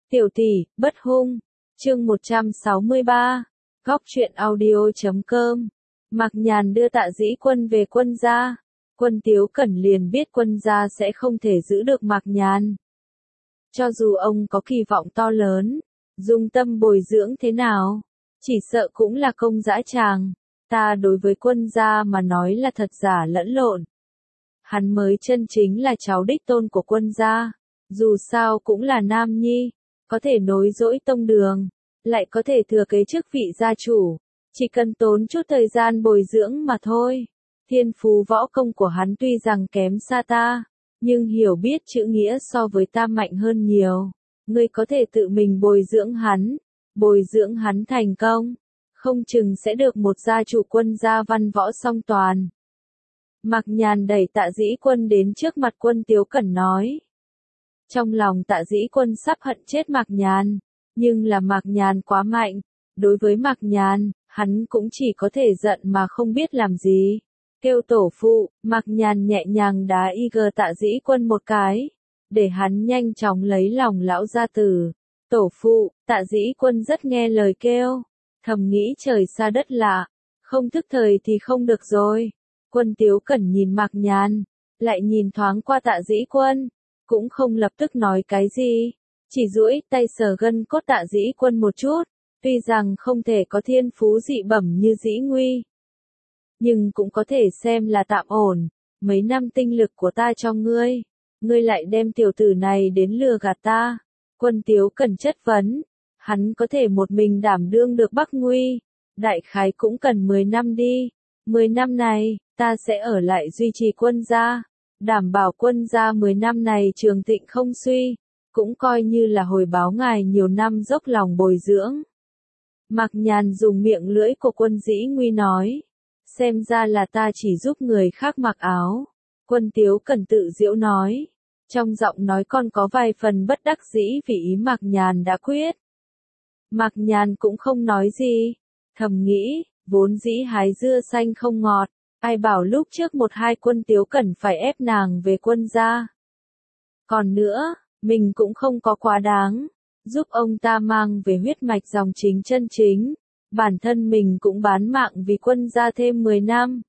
Tiểu tỷ, bất hung. Chương 163. Góc truyện audio.com. Mạc Nhàn đưa Tạ Dĩ Quân về Quân gia. Quân Tiếu Cẩn liền biết Quân gia sẽ không thể giữ được Mạc Nhàn. Cho dù ông có kỳ vọng to lớn, dùng tâm bồi dưỡng thế nào, chỉ sợ cũng là công dã tràng. Ta đối với Quân gia mà nói là thật giả lẫn lộn. Hắn mới chân chính là cháu đích tôn của Quân gia, dù sao cũng là nam nhi, có thể nối dõi tông đường, lại có thể thừa kế chức vị gia chủ, chỉ cần tốn chút thời gian bồi dưỡng mà thôi. Thiên phú võ công của hắn tuy rằng kém xa ta, nhưng hiểu biết chữ nghĩa so với ta mạnh hơn nhiều. Ngươi có thể tự mình bồi dưỡng hắn thành công, không chừng sẽ được một gia chủ Quân gia văn võ song toàn. Mạc Nhàn đẩy Tạ Dĩ Quân đến trước mặt Quân Tiếu Cẩn nói. Trong lòng Tạ Dĩ Quân sắp hận chết Mạc Nhàn, nhưng là Mạc Nhàn quá mạnh, đối với Mạc Nhàn, hắn cũng chỉ có thể giận mà không biết làm gì. Kêu tổ phụ, Mạc Nhàn nhẹ nhàng đá Tạ Dĩ Quân một cái, để hắn nhanh chóng lấy lòng lão gia tử. Tổ phụ, Tạ Dĩ Quân rất nghe lời kêu, thầm nghĩ trời xa đất lạ, không thức thời thì không được rồi. Quân Tiếu Cẩn nhìn Mạc Nhàn, lại nhìn thoáng qua Tạ Dĩ Quân, cũng không lập tức nói cái gì, chỉ duỗi tay sờ gân cốt Tạ Dĩ Quân một chút, tuy rằng không thể có thiên phú dị bẩm như Dĩ Nguy, nhưng cũng có thể xem là tạm ổn. Mấy năm tinh lực của ta cho ngươi, ngươi lại đem tiểu tử này đến lừa gạt ta. Quân Tiếu Cẩn chất vấn, hắn có thể một mình đảm đương được Bắc Nguy, đại khái cũng cần 10 năm đi. 10 năm này, ta sẽ ở lại duy trì Quân gia, đảm bảo Quân gia 10 năm này trường thịnh không suy, cũng coi như là hồi báo ngài nhiều năm dốc lòng bồi dưỡng. Mạc Nhàn dùng miệng lưỡi của Quân Dĩ Nguy nói, xem ra là ta chỉ giúp người khác mặc áo. Quân Tiếu Cẩn tự giễu nói, trong giọng nói còn có vài phần bất đắc dĩ vì ý Mạc Nhàn đã quyết. Mạc Nhàn cũng không nói gì, thầm nghĩ, vốn dĩ hái dưa xanh không ngọt, ai bảo lúc trước một hai Quân Tiếu Cẩn phải ép nàng về Quân gia. Còn nữa, mình cũng không có quá đáng, giúp ông ta mang về huyết mạch dòng chính chân chính, bản thân mình cũng bán mạng vì Quân gia thêm 10 năm.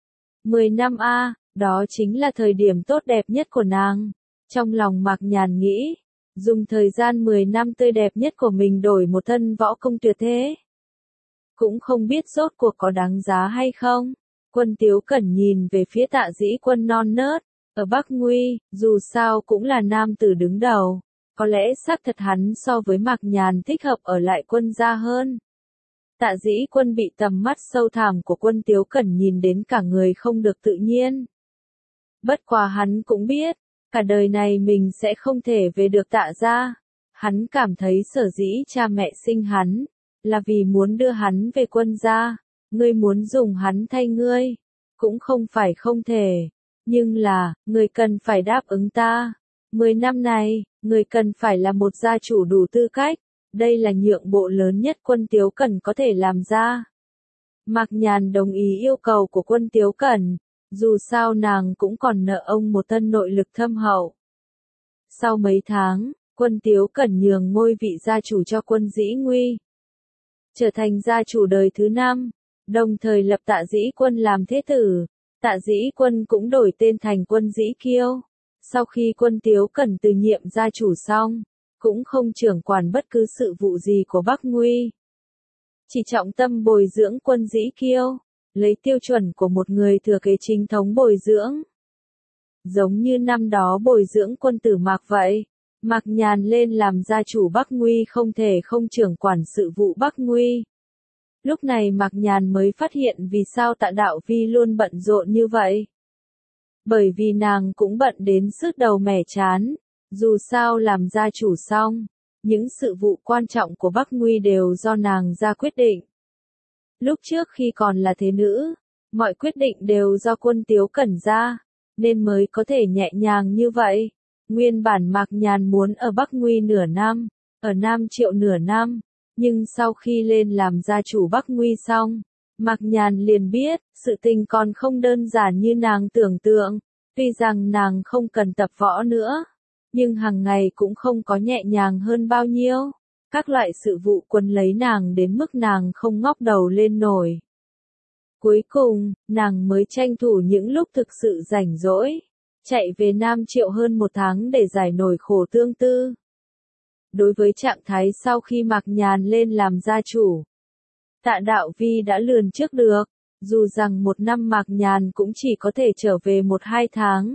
10 năm a, đó chính là thời điểm tốt đẹp nhất của nàng. Trong lòng Mạc Nhàn nghĩ, dùng thời gian 10 năm tươi đẹp nhất của mình đổi một thân võ công tuyệt thế, cũng không biết rốt cuộc có đáng giá hay không. Quân Tiếu Cẩn nhìn về phía Tạ Dĩ Quân non nớt, ở Bắc Nguy, dù sao cũng là nam tử đứng đầu, có lẽ xác thật hắn so với Mạc Nhàn thích hợp ở lại Quân gia hơn. Tạ Dĩ Quân bị tầm mắt sâu thẳm của Quân Tiếu Cẩn nhìn đến cả người không được tự nhiên. Bất quá hắn cũng biết, cả đời này mình sẽ không thể về được Tạ gia. Hắn cảm thấy sở dĩ cha mẹ sinh hắn, là vì muốn đưa hắn về Quân gia. Ngươi muốn dùng hắn thay ngươi, cũng không phải không thể, nhưng là, ngươi cần phải đáp ứng ta. 10 năm này, ngươi cần phải là một gia chủ đủ tư cách, đây là nhượng bộ lớn nhất Quân Tiếu Cẩn có thể làm ra. Mạc Nhàn đồng ý yêu cầu của Quân Tiếu Cẩn, dù sao nàng cũng còn nợ ông một thân nội lực thâm hậu. Sau mấy tháng, Quân Tiếu Cẩn nhường ngôi vị gia chủ cho Quân Dĩ Nguy, trở thành gia chủ đời thứ 5. Đồng thời lập Tạ Dĩ Quân làm thế tử, Tạ Dĩ Quân cũng đổi tên thành Quân Dĩ Kiêu. Sau khi Quân Tiếu Cẩn từ nhiệm gia chủ xong, cũng không trưởng quản bất cứ sự vụ gì của Bắc Nguy, chỉ trọng tâm bồi dưỡng Quân Dĩ Kiêu, lấy tiêu chuẩn của một người thừa kế chính thống bồi dưỡng. Giống như năm đó bồi dưỡng quân tử Mạc vậy, Mạc Nhàn lên làm gia chủ Bắc Nguy không thể không trưởng quản sự vụ Bắc Nguy. Lúc này Mạc Nhàn mới phát hiện vì sao Tạ Đạo Vi luôn bận rộn như vậy. Bởi vì nàng cũng bận đến sứt đầu mẻ chán, dù sao làm gia chủ xong, những sự vụ quan trọng của Bắc Nguy đều do nàng ra quyết định. Lúc trước khi còn là thế nữ, mọi quyết định đều do Quân Tiếu Cẩn ra, nên mới có thể nhẹ nhàng như vậy. Nguyên bản Mạc Nhàn muốn ở Bắc Nguy nửa năm, ở Nam Triệu nửa năm. Nhưng sau khi lên làm gia chủ Bắc Nguy xong, Mạc Nhàn liền biết, sự tình còn không đơn giản như nàng tưởng tượng, tuy rằng nàng không cần tập võ nữa, nhưng hàng ngày cũng không có nhẹ nhàng hơn bao nhiêu. Các loại sự vụ quấn lấy nàng đến mức nàng không ngóc đầu lên nổi. Cuối cùng, nàng mới tranh thủ những lúc thực sự rảnh rỗi, chạy về Nam Triệu hơn 1 tháng để giải nổi khổ tương tư. Đối với trạng thái sau khi Mạc Nhàn lên làm gia chủ, Tạ Đạo Vi đã lường trước được, dù rằng 1 năm Mạc Nhàn cũng chỉ có thể trở về 1-2 tháng.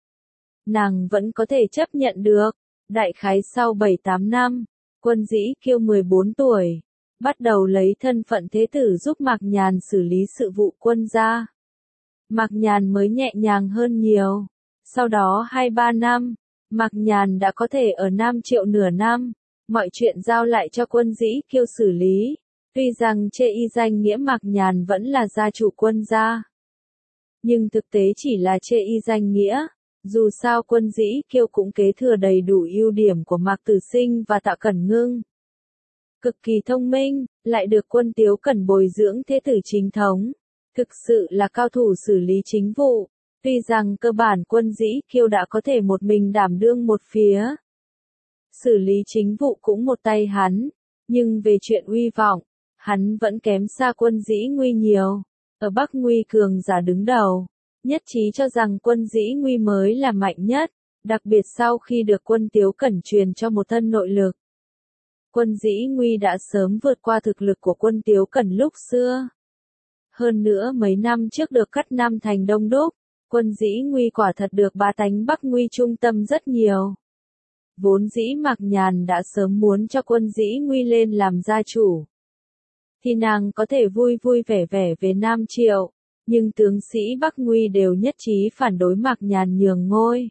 Nàng vẫn có thể chấp nhận được, đại khái sau 7-8 năm, Quân Dĩ Kiêu 14 tuổi, bắt đầu lấy thân phận thế tử giúp Mạc Nhàn xử lý sự vụ quân gia. Mạc Nhàn mới nhẹ nhàng hơn nhiều. Sau đó 2-3 năm, Mạc Nhàn đã có thể ở Nam Triệu nửa năm, mọi chuyện giao lại cho Quân Dĩ Kiêu xử lý. Tuy rằng chê y danh nghĩa Mạc Nhàn vẫn là gia chủ quân gia, nhưng thực tế chỉ là chê y danh nghĩa. Dù sao Quân Dĩ Kiêu cũng kế thừa đầy đủ ưu điểm của Mạc Tử Sinh và Tạ Cẩn Ngưng. Cực kỳ thông minh, lại được Quân Tiếu Cẩn bồi dưỡng thế tử chính thống. Thực sự là cao thủ xử lý chính vụ. Tuy rằng cơ bản Quân Dĩ Kiêu đã có thể một mình đảm đương một phía, xử lý chính vụ cũng một tay hắn, nhưng về chuyện uy vọng, hắn vẫn kém xa Quân Dĩ Nguy nhiều. Ở Bắc Nguy cường giả đứng đầu, nhất trí cho rằng Quân Dĩ Nguy mới là mạnh nhất, đặc biệt sau khi được Quân Tiếu Cẩn truyền cho một thân nội lực. Quân Dĩ Nguy đã sớm vượt qua thực lực của Quân Tiếu Cẩn lúc xưa. Hơn nữa mấy năm trước được cắt Nam thành đông đúc, Quân Dĩ Nguy quả thật được bá tánh Bắc Nguy trung tâm rất nhiều. Vốn dĩ Mạc Nhàn đã sớm muốn cho Quân Dĩ Nguy lên làm gia chủ, thì nàng có thể vui vui vẻ vẻ về Nam Triệu, nhưng tướng sĩ Bắc Nguy đều nhất trí phản đối Mạc Nhàn nhường ngôi.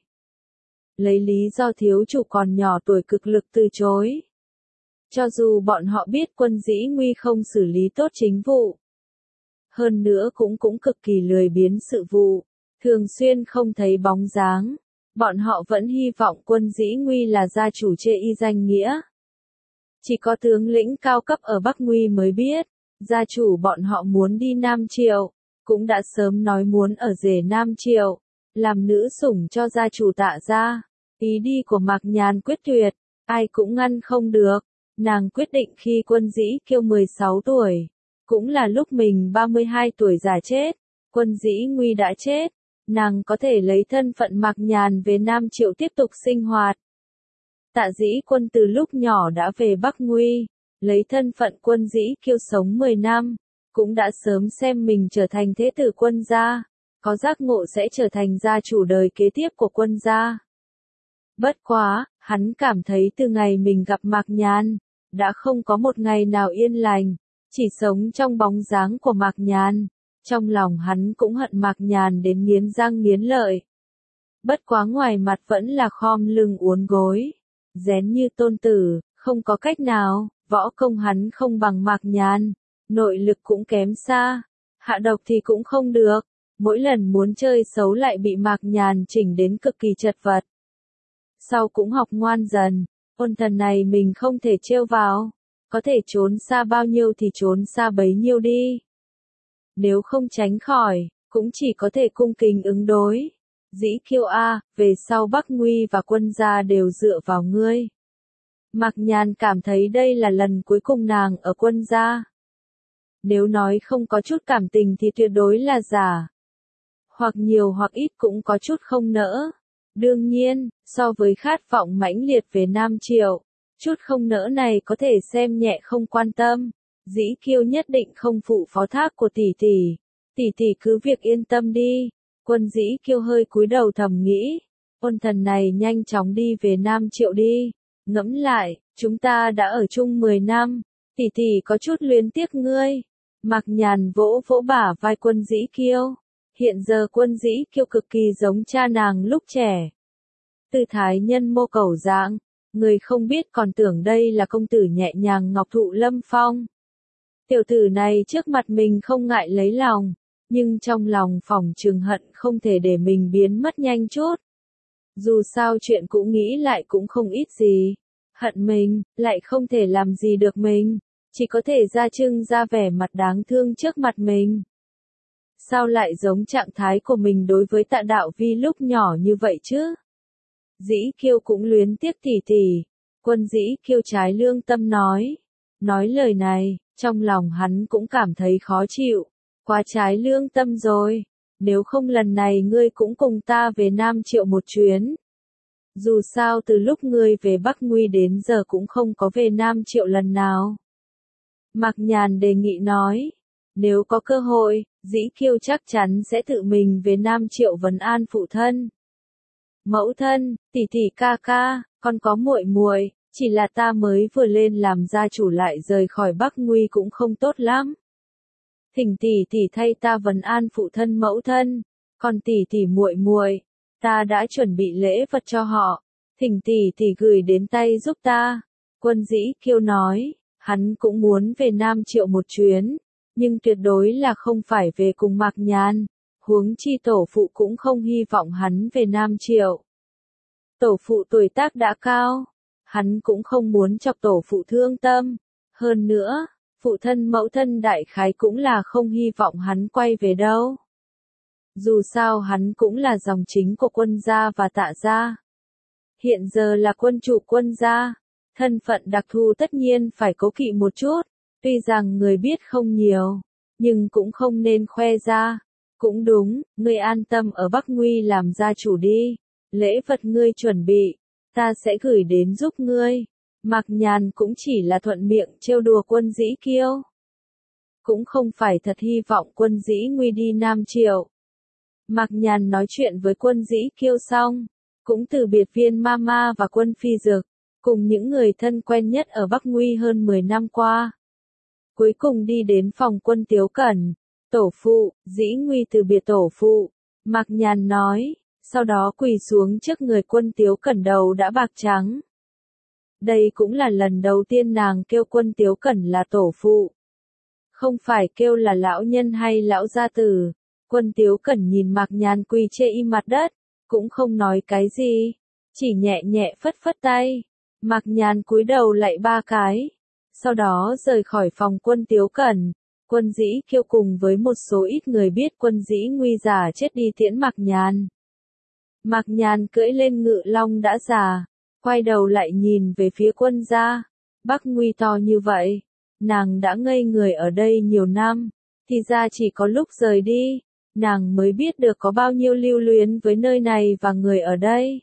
Lấy lý do thiếu chủ còn nhỏ tuổi cực lực từ chối. Cho dù bọn họ biết Quân Dĩ Nguy không xử lý tốt chính vụ, hơn nữa cũng cực kỳ lười biếng sự vụ, thường xuyên không thấy bóng dáng, bọn họ vẫn hy vọng Quân Dĩ Nguy là gia chủ chê y danh nghĩa. Chỉ có tướng lĩnh cao cấp ở Bắc Nguy mới biết, gia chủ bọn họ muốn đi Nam Triệu, cũng đã sớm nói muốn ở rể Nam Triệu, làm nữ sủng cho gia chủ Tạ gia. Ý đi của Mạc Nhàn quyết tuyệt, ai cũng ngăn không được. Nàng quyết định khi Quân Dĩ Kiêu 16 tuổi, cũng là lúc mình 32 tuổi già chết, Quân Dĩ Nguy đã chết, nàng có thể lấy thân phận Mạc Nhàn về Nam Triệu tiếp tục sinh hoạt. Tạ Dĩ Quân từ lúc nhỏ đã về Bắc Nguy, lấy thân phận Quân Dĩ Kiêu sống 10 năm, cũng đã sớm xem mình trở thành thế tử quân gia, có giác ngộ sẽ trở thành gia chủ đời kế tiếp của quân gia. Bất quá, hắn cảm thấy từ ngày mình gặp Mạc Nhàn, đã không có một ngày nào yên lành, chỉ sống trong bóng dáng của Mạc Nhàn. Trong lòng hắn cũng hận Mạc Nhàn đến nghiến răng nghiến lợi. Bất quá ngoài mặt vẫn là khom lưng uốn gối, rén như tôn tử, không có cách nào, võ công hắn không bằng Mạc Nhàn, nội lực cũng kém xa, hạ độc thì cũng không được, mỗi lần muốn chơi xấu lại bị Mạc Nhàn chỉnh đến cực kỳ chật vật. Sau cũng học ngoan dần, ôn thần này mình không thể trêu vào, có thể trốn xa bao nhiêu thì trốn xa bấy nhiêu đi. Nếu không tránh khỏi, cũng chỉ có thể cung kính ứng đối. Dĩ Kiêu a, về sau Bắc Nguy và quân gia đều dựa vào ngươi. Mạc Nhàn cảm thấy đây là lần cuối cùng nàng ở quân gia. Nếu nói không có chút cảm tình thì tuyệt đối là giả. Hoặc nhiều hoặc ít cũng có chút không nỡ. Đương nhiên, so với khát vọng mãnh liệt về Nam Triệu, chút không nỡ này có thể xem nhẹ không quan tâm. Dĩ Kiêu nhất định không phụ phó thác của tỷ tỷ. Tỷ tỷ cứ việc yên tâm đi. Quân Dĩ Kiêu hơi cúi đầu thầm nghĩ. Ôn thần này nhanh chóng đi về Nam Triệu đi. Ngẫm lại, chúng ta đã ở chung 10 năm. Tỷ tỷ có chút luyến tiếc ngươi. Mạc Nhàn vỗ vỗ bả vai Quân Dĩ Kiêu. Hiện giờ Quân Dĩ Kiêu cực kỳ giống cha nàng lúc trẻ. Tư thái nhân mô cầu dạng. Người không biết còn tưởng đây là công tử nhẹ nhàng ngọc thụ lâm phong. Tiểu tử này trước mặt mình không ngại lấy lòng, nhưng trong lòng phỏng chừng hận không thể để mình biến mất nhanh chút. Dù sao chuyện cũ nghĩ lại cũng không ít gì. Hận mình, lại không thể làm gì được mình, chỉ có thể ra trưng ra vẻ mặt đáng thương trước mặt mình. Sao lại giống trạng thái của mình đối với Tạ Đạo Vi lúc nhỏ như vậy chứ? Dĩ Kiêu cũng luyến tiếc tỷ tỷ. Quân Dĩ Kiêu trái lương tâm nói. Nói lời này, trong lòng hắn cũng cảm thấy khó chịu. Quá trái lương tâm rồi. Nếu không lần này ngươi cũng cùng ta về Nam Triệu một chuyến. Dù sao từ lúc ngươi về Bắc Nguy đến giờ cũng không có về Nam Triệu lần nào. Mạc Nhàn đề nghị nói. Nếu có cơ hội, Dĩ Kiêu chắc chắn sẽ tự mình về Nam Triệu vấn an phụ thân. Mẫu thân, tỷ tỷ ca ca, con có muội muội, chỉ là ta mới vừa lên làm gia chủ lại rời khỏi Bắc Nguy cũng không tốt lắm. Thỉnh tỷ tỷ thay ta vấn an phụ thân mẫu thân, còn tỷ tỷ muội muội, ta đã chuẩn bị lễ vật cho họ, thỉnh tỷ tỷ gửi đến tay giúp ta. Quân Dĩ Kiêu nói, hắn cũng muốn về Nam Triệu một chuyến, nhưng tuyệt đối là không phải về cùng Mạc Nhàn, huống chi tổ phụ cũng không hy vọng hắn về Nam Triệu. Tổ phụ tuổi tác đã cao, hắn cũng không muốn chọc tổ phụ thương tâm, hơn nữa, phụ thân mẫu thân đại khái cũng là không hy vọng hắn quay về đâu. Dù sao hắn cũng là dòng chính của Quân gia và Tạ gia. Hiện giờ là quân chủ Quân gia, thân phận đặc thù tất nhiên phải cố kỵ một chút, tuy rằng người biết không nhiều, nhưng cũng không nên khoe ra. Cũng đúng, ngươi an tâm ở Bắc Nguy làm gia chủ đi, lễ vật ngươi chuẩn bị, ta sẽ gửi đến giúp ngươi. Mạc Nhàn cũng chỉ là thuận miệng trêu đùa Quân Dĩ Kiêu. Cũng không phải thật hy vọng Quân Dĩ Nguy đi Nam Triệu. Mạc Nhàn nói chuyện với Quân Dĩ Kiêu xong, cũng từ biệt Viên Mama và Quân Phi Dực, cùng những người thân quen nhất ở Bắc Nguy hơn 10 năm qua. Cuối cùng đi đến phòng Quân Tiếu Cẩn. Tổ phụ, Dĩ Nguy từ biệt tổ phụ, Mạc Nhàn nói, sau đó quỳ xuống trước người Quân Tiếu Cẩn đầu đã bạc trắng. Đây cũng là lần đầu tiên nàng kêu Quân Tiếu Cẩn là tổ phụ. Không phải kêu là lão nhân hay lão gia tử. Quân Tiếu Cẩn nhìn Mạc Nhàn quỳ trên y mặt đất, cũng không nói cái gì, chỉ nhẹ nhẹ phất phất tay. Mạc Nhàn cúi đầu lạy 3 cái, sau đó rời khỏi phòng Quân Tiếu Cẩn. Quân Dĩ Kiêu cùng với một số ít người biết Quân Dĩ Nguy già chết đi tiễn Mạc Nhàn. Mạc Nhàn cưỡi lên ngự long đã già, quay đầu lại nhìn về phía Quân gia. Bắc Nguy to như vậy, nàng đã ngây người ở đây nhiều năm, thì ra chỉ có lúc rời đi, nàng mới biết được có bao nhiêu lưu luyến với nơi này và người ở đây.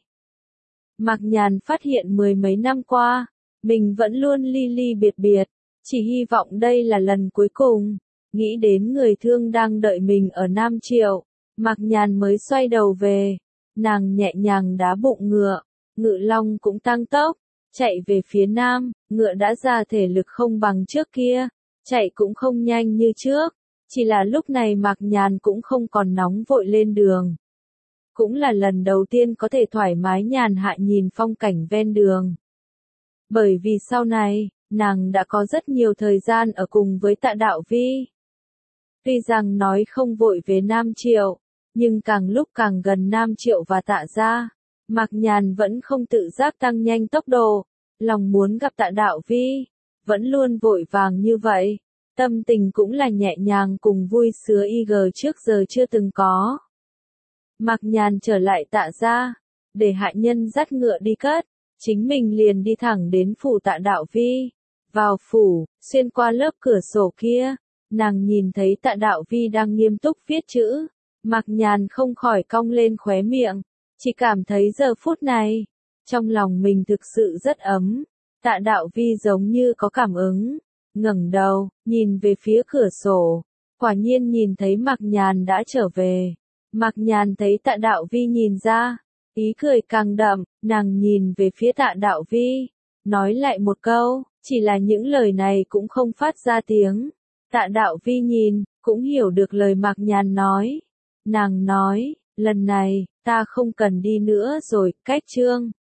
Mạc Nhàn phát hiện 10 mấy năm qua, mình vẫn luôn ly ly biệt biệt. Chỉ hy vọng đây là lần cuối cùng, nghĩ đến người thương đang đợi mình ở Nam Triệu, Mạc Nhàn mới xoay đầu về, nàng nhẹ nhàng đá bụng ngựa, ngự long cũng tăng tốc, chạy về phía Nam, ngựa đã ra thể lực không bằng trước kia, chạy cũng không nhanh như trước, chỉ là lúc này Mạc Nhàn cũng không còn nóng vội lên đường. Cũng là lần đầu tiên có thể thoải mái nhàn hạ nhìn phong cảnh ven đường. Bởi vì sau này, nàng đã có rất nhiều thời gian ở cùng với Tạ Đạo Vi. Tuy rằng nói không vội về Nam Triệu, nhưng càng lúc càng gần Nam Triệu và Tạ gia, Mạc Nhàn vẫn không tự giác tăng nhanh tốc độ, lòng muốn gặp Tạ Đạo Vi, vẫn luôn vội vàng như vậy, tâm tình cũng là nhẹ nhàng cùng vui sướng trước giờ chưa từng có. Mạc Nhàn trở lại Tạ gia, để hạ nhân dắt ngựa đi cất, chính mình liền đi thẳng đến phủ Tạ Đạo Vi. Vào phủ, xuyên qua lớp cửa sổ kia, nàng nhìn thấy Tạ Đạo Vi đang nghiêm túc viết chữ. Mạc Nhàn không khỏi cong lên khóe miệng, chỉ cảm thấy giờ phút này, trong lòng mình thực sự rất ấm. Tạ Đạo Vi giống như có cảm ứng, ngẩng đầu, nhìn về phía cửa sổ, quả nhiên nhìn thấy Mạc Nhàn đã trở về. Mạc Nhàn thấy Tạ Đạo Vi nhìn ra, ý cười càng đậm, nàng nhìn về phía Tạ Đạo Vi, nói lại một câu, chỉ là những lời này cũng không phát ra tiếng. Tạ Đạo Vi nhìn, cũng hiểu được lời Mạc Nhàn nói. Nàng nói, lần này, ta không cần đi nữa rồi, cách chương.